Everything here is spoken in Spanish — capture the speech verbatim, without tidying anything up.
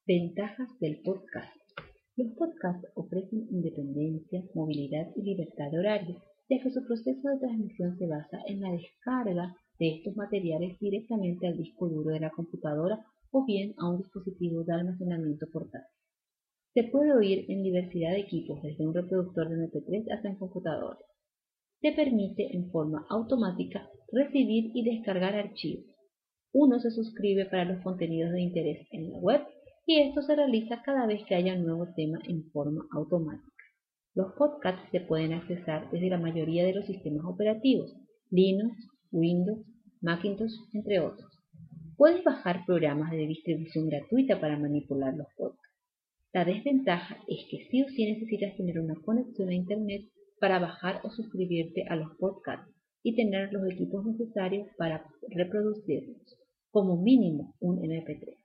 Ventajas del podcast. Los podcasts ofrecen independencia, movilidad y libertad de horario, ya que su proceso de transmisión se basa en la descarga de estos materiales directamente al disco duro de la computadora o bien a un dispositivo de almacenamiento portátil. Se puede oír en diversidad de equipos, desde un reproductor de eme pe tres hasta en computadores. Se permite en forma automática recibir y descargar archivos. Uno se suscribe para los contenidos de interés en la web y esto se realiza cada vez que haya un nuevo tema en forma automática. Los podcasts se pueden accesar desde la mayoría de los sistemas operativos, Linux, Windows, Macintosh, entre otros. Puedes bajar programas de distribución gratuita para manipular los podcasts. La desventaja es que sí o sí necesitas tener una conexión a Internet para bajar o suscribirte a los podcasts y tener los equipos necesarios para reproducirlos, como mínimo un eme pe tres.